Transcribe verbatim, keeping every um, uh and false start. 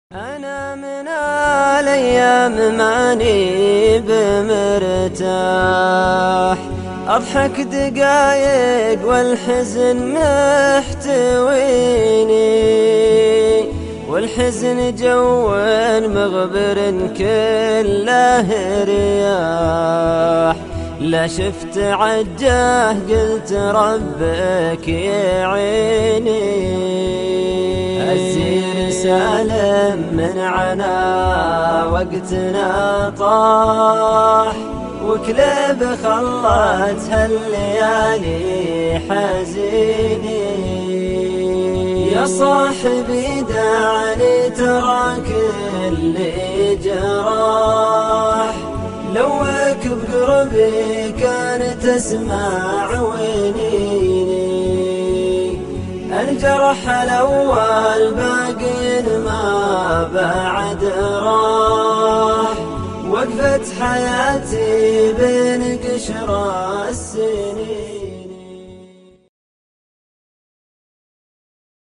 أنا من الأيام ماني بمرتاح، أضحك دقايق والحزن محتويني، والحزن جو مغبر كله رياح. لا شفت عجاه قلت ربك يعيني، الزين سالم من عنا وقتنا طاح، وكلب خلتها الليالي حزيني. يا صاحبي دعني ترى كل جراح، لوك بقربي كان تسمع وينيني. الجرح الأول باقي ما بعد راح، وقفت حياتي بين قشر السنين.